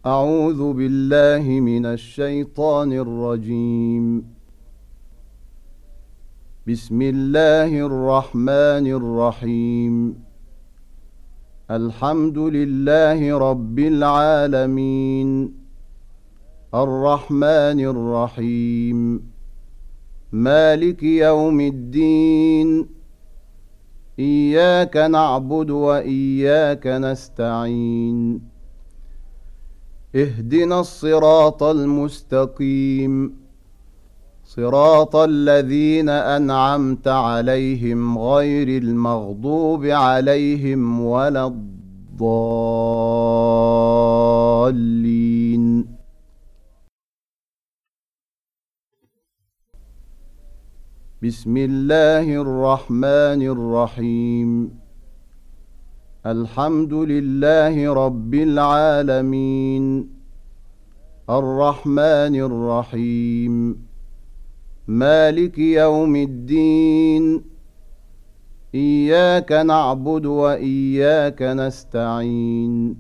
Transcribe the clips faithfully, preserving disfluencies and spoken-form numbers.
أعوذ بالله من الشيطان الرجيم. بسم الله الرحمن الرحيم. الحمد لله رب العالمين، الرحمن الرحيم، مالك يوم الدين، إياك نعبد وإياك نستعين، اهدنا الصراط المستقيم، صراط الذين أنعمت عليهم غير المغضوب عليهم ولا الضالين. بسم الله الرحمن الرحيم. الحمد لله رب العالمين، الرحمن الرحيم، مالك يوم الدين، إياك نعبد وإياك نستعين،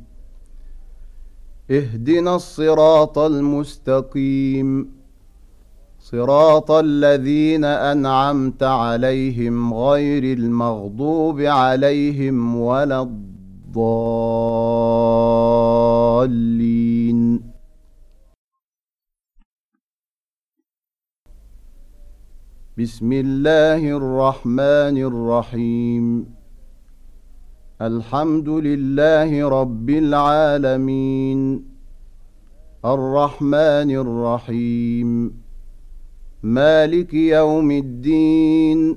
اهدنا الصراط المستقيم، صراط الذين أنعمت عليهم غير المغضوب عليهم ولا الضالين. بسم الله الرحمن الرحيم. الحمد لله رب العالمين، الرحمن الرحيم، مالك يوم الدين،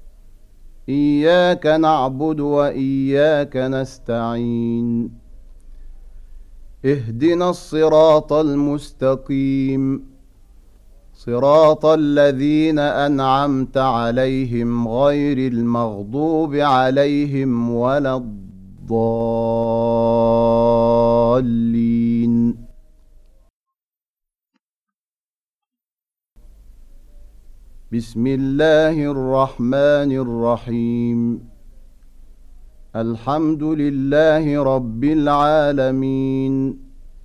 إياك نعبد وإياك نستعين، اهدنا الصراط المستقيم، صراط الذين أنعمت عليهم غير المغضوب عليهم ولا الضالين. بسم الله الرحمن الرحيم. الحمد لله رب العالمين،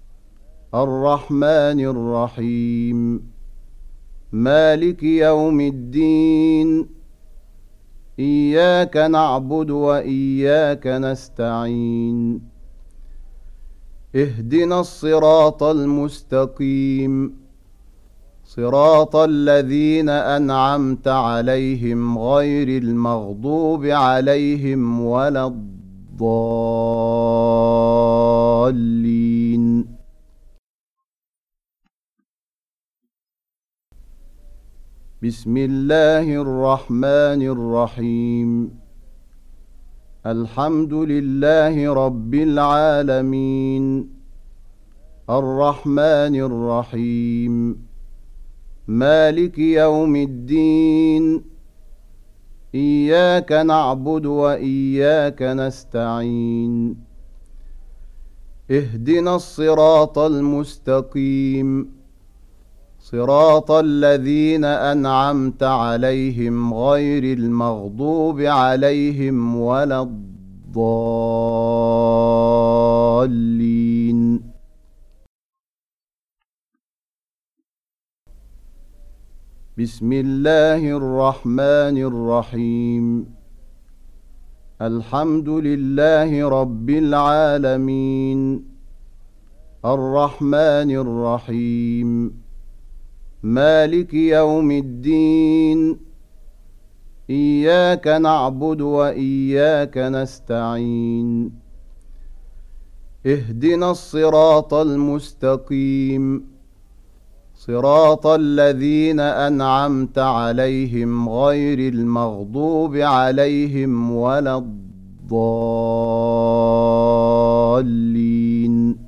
الرحمن الرحيم، مالك يوم الدين، إياك نعبد وإياك نستعين، اهدنا الصراط المستقيم، صراط الذين أنعمت عليهم غير المغضوب عليهم ولا الضالين. بسم الله الرحمن الرحيم. الحمد لله رب العالمين، الرحمن الرحيم، مالك يوم الدين، إياك نعبد وإياك نستعين، اهدنا الصراط المستقيم، صراط الذين أنعمت عليهم غير المغضوب عليهم ولا الضالين. بسم الله الرحمن الرحيم. الحمد لله رب العالمين، الرحمن الرحيم، مالك يوم الدين، إياك نعبد وإياك نستعين، اهدنا الصراط المستقيم، صراط الذين أنعمت عليهم غير المغضوب عليهم ولا الضالين.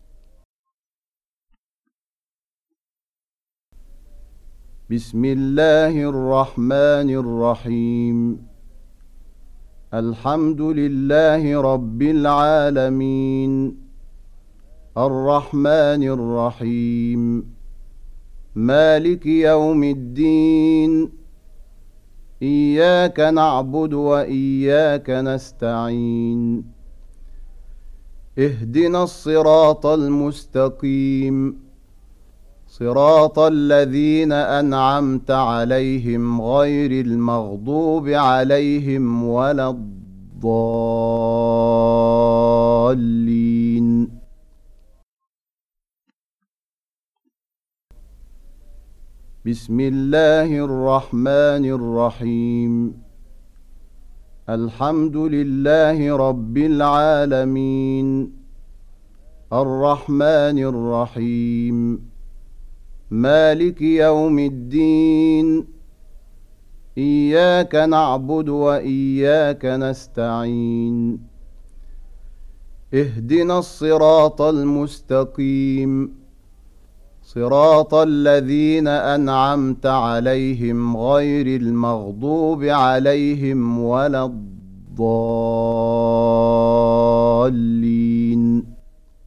بسم الله الرحمن الرحيم. الحمد لله رب العالمين، الرحمن الرحيم، مالك يوم الدين، إياك نعبد وإياك نستعين، اهدنا الصراط المستقيم صراط الذين أنعمت عليهم غير المغضوب عليهم ولا الضالين. بسم الله الرحمن الرحيم. الحمد لله رب العالمين الرحمن الرحيم مالك يوم الدين إياك نعبد وإياك نستعين اهدنا الصراط المستقيم صراط الذين أنعمت عليهم غير المغضوب عليهم ولا الضالين.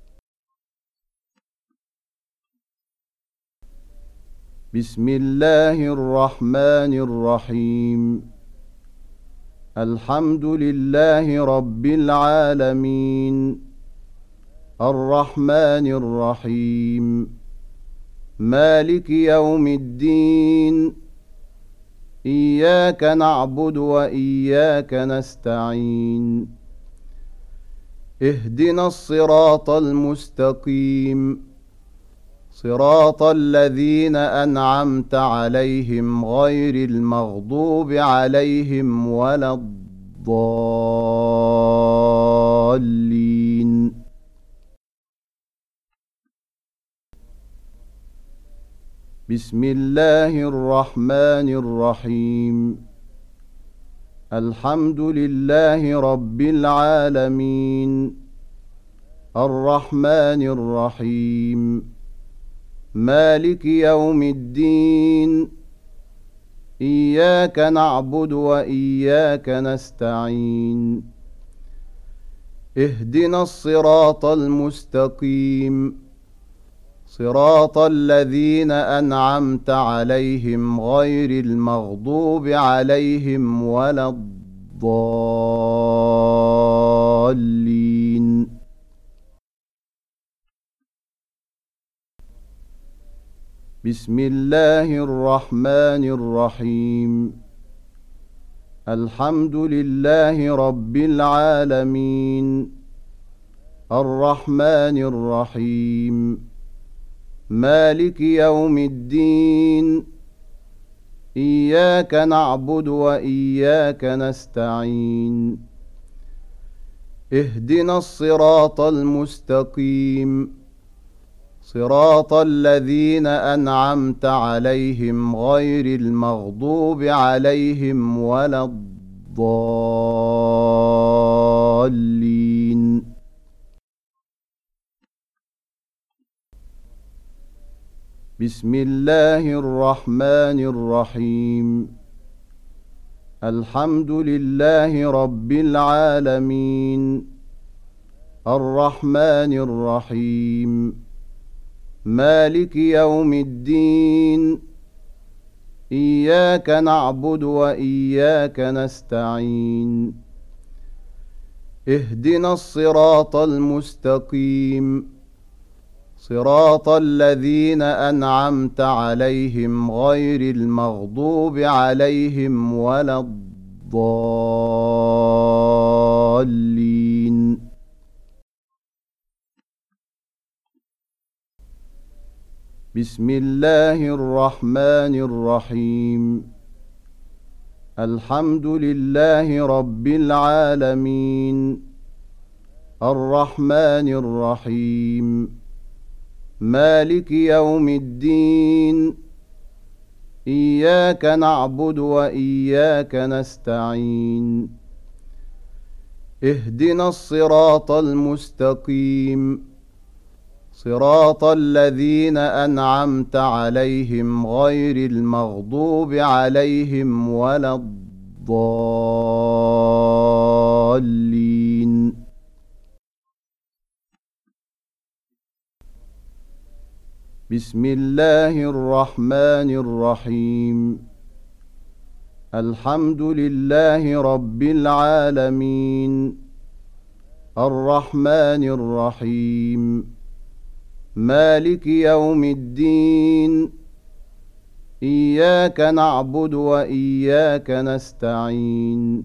بسم الله الرحمن الرحيم. الحمد لله رب العالمين الرحمن الرحيم مالك يوم الدين إياك نعبد وإياك نستعين اهدنا الصراط المستقيم صراط الذين أنعمت عليهم غير المغضوب عليهم ولا الضالين. بسم الله الرحمن الرحيم. الحمد لله رب العالمين الرحمن الرحيم مالك يوم الدين إياك نعبد وإياك نستعين اهدنا الصراط المستقيم صراط الذين أنعمت عليهم غير المغضوب عليهم ولا الضالين. بسم الله الرحمن الرحيم. الحمد لله رب العالمين الرحمن الرحيم مالك يوم الدين إياك نعبد وإياك نستعين اهدنا الصراط المستقيم صراط الذين أنعمت عليهم غير المغضوب عليهم ولا الضالين. بسم الله الرحمن الرحيم. الحمد لله رب العالمين الرحمن الرحيم مالك يوم الدين إياك نعبد وإياك نستعين اهدنا الصراط المستقيم صراط الذين أنعمت عليهم غير المغضوب عليهم ولا الضالين. بسم الله الرحمن الرحيم. الحمد لله رب العالمين الرحمن الرحيم مالك يوم الدين إياك نعبد وإياك نستعين اهدنا الصراط المستقيم صراط الذين أنعمت عليهم غير المغضوب عليهم ولا الضالين. بسم الله الرحمن الرحيم. الحمد لله رب العالمين الرحمن الرحيم مالك يوم الدين إياك نعبد وإياك نستعين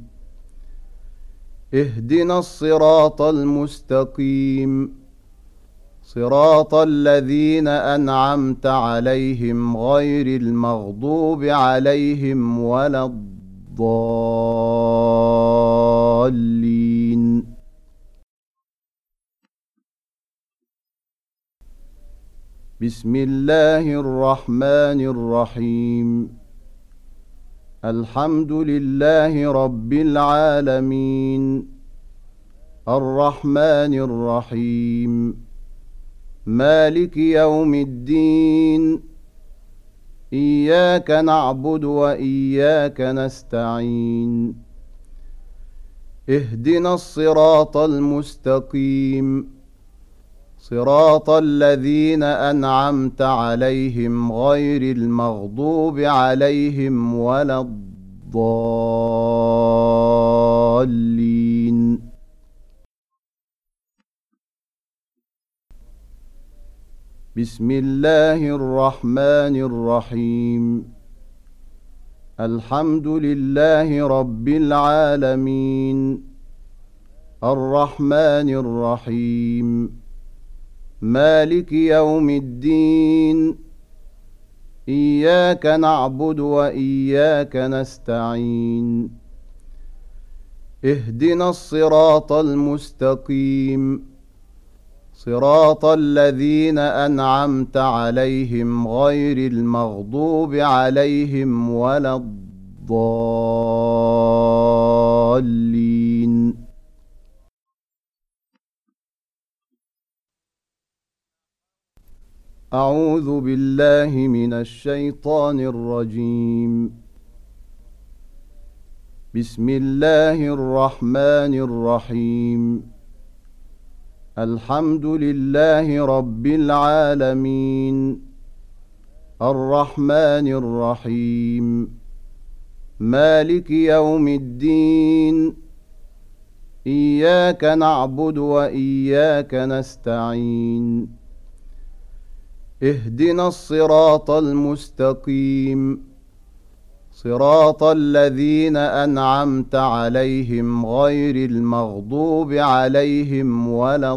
اهدنا الصراط المستقيم صراط الذين أنعمت عليهم غير المغضوب عليهم ولا الضالين بسم الله الرحمن الرحيم الحمد لله رب العالمين الرحمن الرحيم مالك يوم الدين إياك نعبد وإياك نستعين اهدنا الصراط المستقيم صراط الذين أنعمت عليهم غير المغضوب عليهم ولا الضالين بسم الله الرحمن الرحيم الحمد لله رب العالمين الرحمن الرحيم مالك يوم الدين إياك نعبد وإياك نستعين اهدنا الصراط المستقيم صراط الذين أنعمت عليهم غير المغضوب عليهم ولا الضالين أعوذ بالله من الشيطان الرجيم بسم الله الرحمن الرحيم الحمد لله رب العالمين الرحمن الرحيم مالك يوم الدين إياك نعبد وإياك نستعين اهدنا الصراط المستقيم صراط الذين أنعمت عليهم غير المغضوب عليهم ولا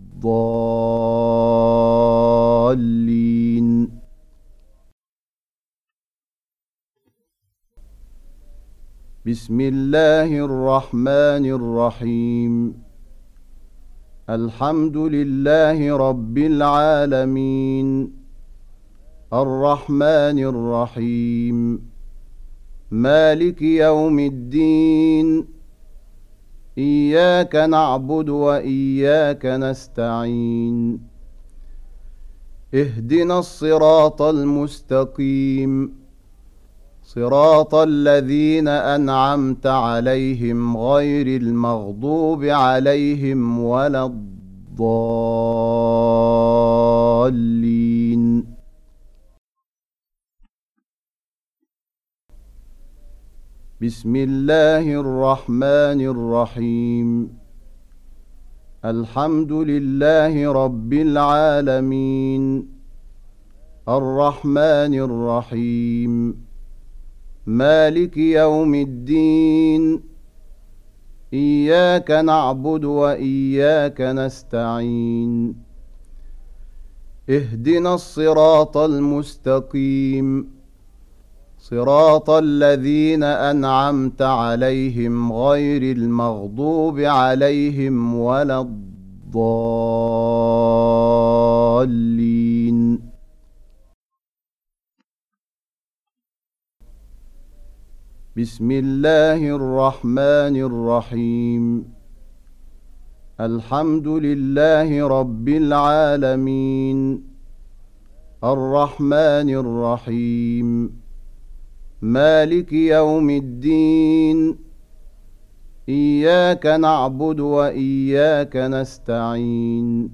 الضالين بسم الله الرحمن الرحيم الحمد لله رب العالمين الرحمن الرحيم مالك يوم الدين إياك نعبد وإياك نستعين اهدنا الصراط المستقيم صراط الذين أنعمت عليهم غير المغضوب عليهم ولا الضالين بسم الله الرحمن الرحيم الحمد لله رب العالمين الرحمن الرحيم مالك يوم الدين إياك نعبد وإياك نستعين اهدنا الصراط المستقيم صراط الذين أنعمت عليهم غير المغضوب عليهم ولا الضالين بسم الله الرحمن الرحيم الحمد لله رب العالمين الرحمن الرحيم مالك يوم الدين إياك نعبد وإياك نستعين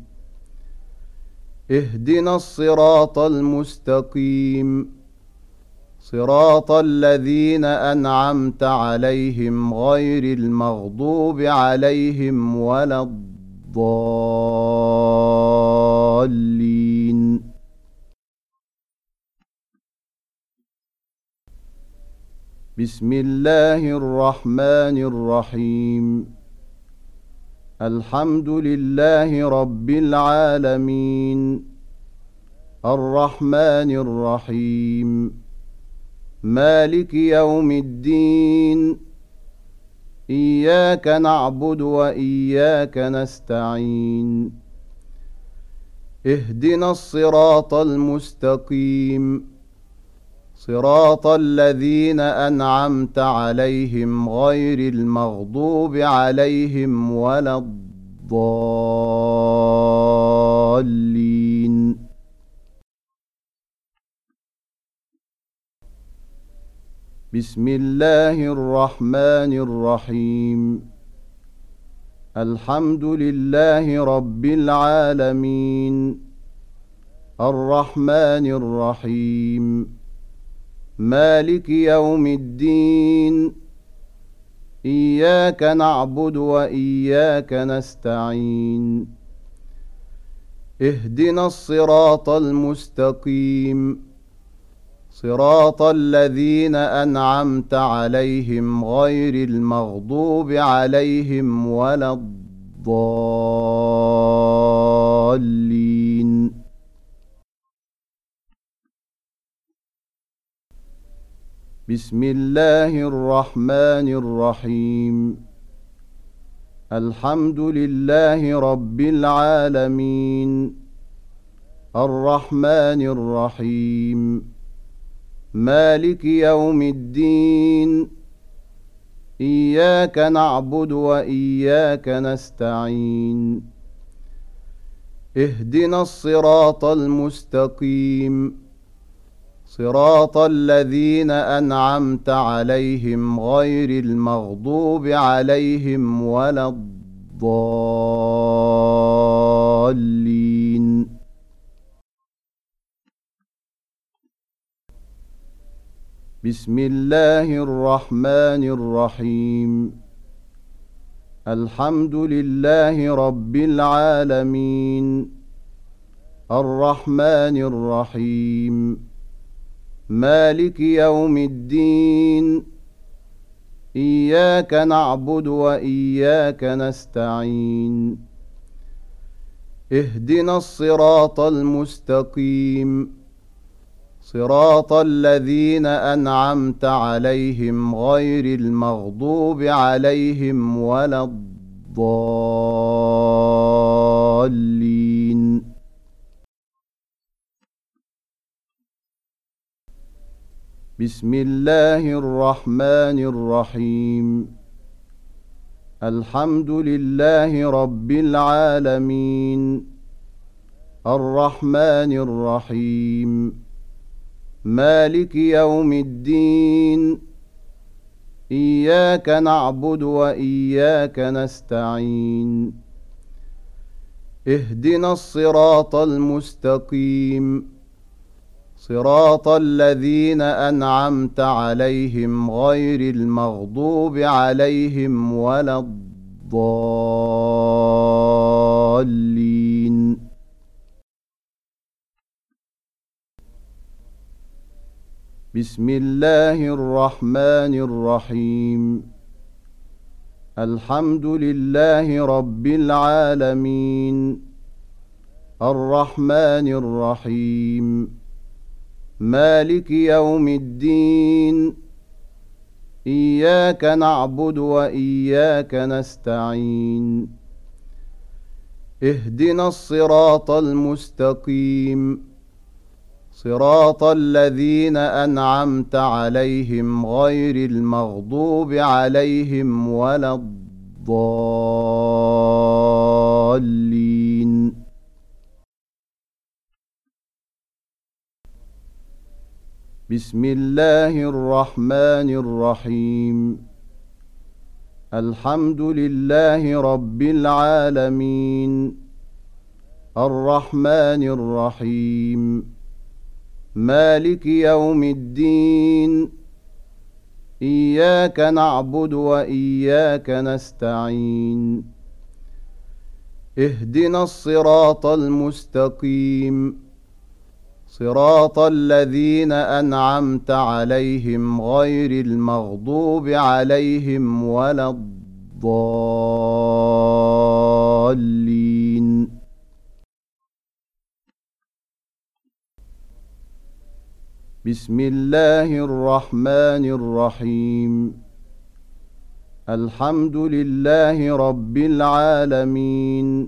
اهدنا الصراط المستقيم صراط الذين أنعمت عليهم غير المغضوب عليهم ولا الضالين الضالين بسم الله الرحمن الرحيم الحمد لله رب العالمين الرحمن الرحيم مالك يوم الدين إياك نعبد وإياك نستعين اهدنا الصراط المستقيم صراط الذين أنعمت عليهم غير المغضوب عليهم ولا الضالين بسم الله الرحمن الرحيم الحمد لله رب العالمين الرحمن الرحيم مالك يوم الدين إياك نعبد وإياك نستعين اهدنا الصراط المستقيم صراط الذين أنعمت عليهم غير المغضوب عليهم ولا الضالين بسم الله الرحمن الرحيم الحمد لله رب العالمين الرحمن الرحيم مالك يوم الدين إياك نعبد وإياك نستعين اهدنا الصراط المستقيم صراط الذين أنعمت عليهم غير المغضوب عليهم ولا الضالين بسم الله الرحمن الرحيم الحمد لله رب العالمين الرحمن الرحيم مالك يوم الدين إياك نعبد وإياك نستعين اهدنا الصراط المستقيم صراط الذين أنعمت عليهم غير المغضوب عليهم ولا الضالين بسم الله الرحمن الرحيم الحمد لله رب العالمين الرحمن الرحيم مالك يوم الدين إياك نعبد وإياك نستعين اهدنا الصراط المستقيم صراط الذين أنعمت عليهم غير المغضوب عليهم ولا الضالين بسم الله الرحمن الرحيم الحمد لله رب العالمين الرحمن الرحيم مالك يوم الدين إياك نعبد وإياك نستعين اهدنا الصراط المستقيم صراط الذين أنعمت عليهم غير المغضوب عليهم ولا الضالين بسم الله الرحمن الرحيم الحمد لله رب العالمين الرحمن الرحيم مالك يوم الدين إياك نعبد وإياك نستعين اهدنا الصراط المستقيم صراط الذين أنعمت عليهم غير المغضوب عليهم ولا الضالين. بسم الله الرحمن الرحيم. الحمد لله رب العالمين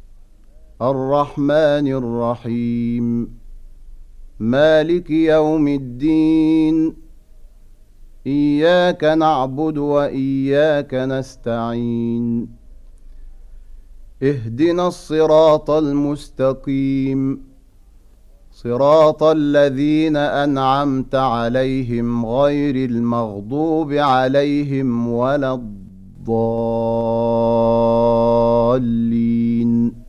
الرحمن الرحيم مالك يوم الدين إياك نعبد وإياك نستعين اهدنا الصراط المستقيم صراط الذين أنعمت عليهم غير المغضوب عليهم ولا الضالين.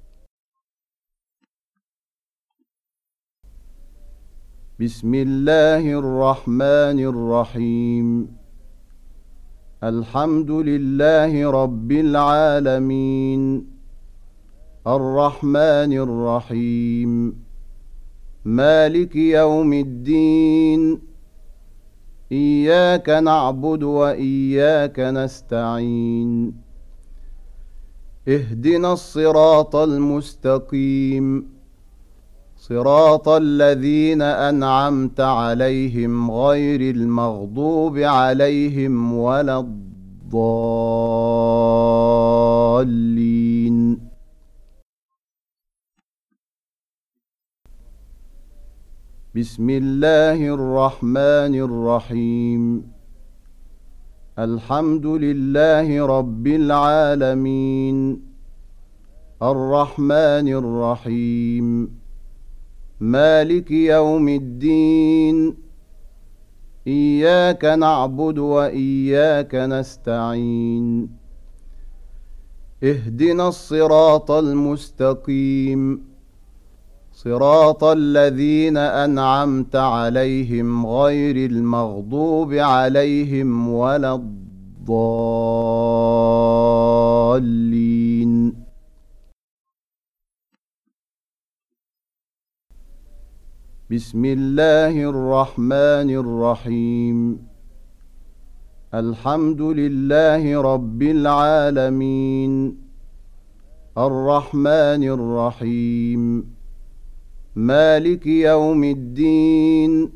بسم الله الرحمن الرحيم. الحمد لله رب العالمين الرحمن الرحيم مالك يوم الدين إياك نعبد وإياك نستعين اهدنا الصراط المستقيم صراط الذين أنعمت عليهم غير المغضوب عليهم ولا الضالين. بسم الله الرحمن الرحيم. الحمد لله رب العالمين الرحمن الرحيم مالك يوم الدين إياك نعبد وإياك نستعين اهدنا الصراط المستقيم صراط الذين أنعمت عليهم غير المغضوب عليهم ولا الضالين. بسم الله الرحمن الرحيم. الحمد لله رب العالمين الرحمن الرحيم مالك يوم الدين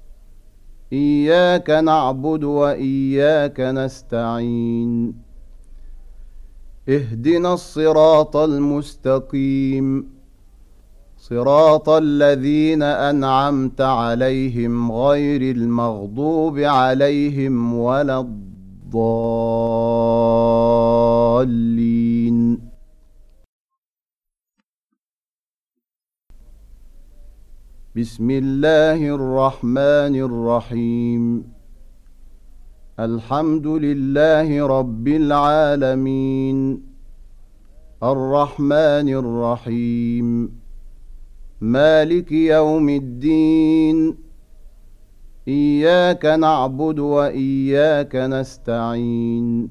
إياك نعبد وإياك نستعين اهدنا الصراط المستقيم صراط الذين أنعمت عليهم غير المغضوب عليهم ولا الضالين. بسم الله الرحمن الرحيم. الحمد لله رب العالمين الرحمن الرحيم مالك يوم الدين إياك نعبد وإياك نستعين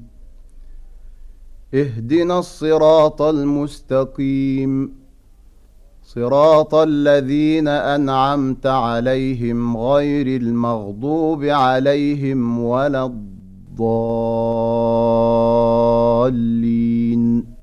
اهدنا الصراط المستقيم صراط الذين أنعمت عليهم غير المغضوب عليهم ولا الضالين.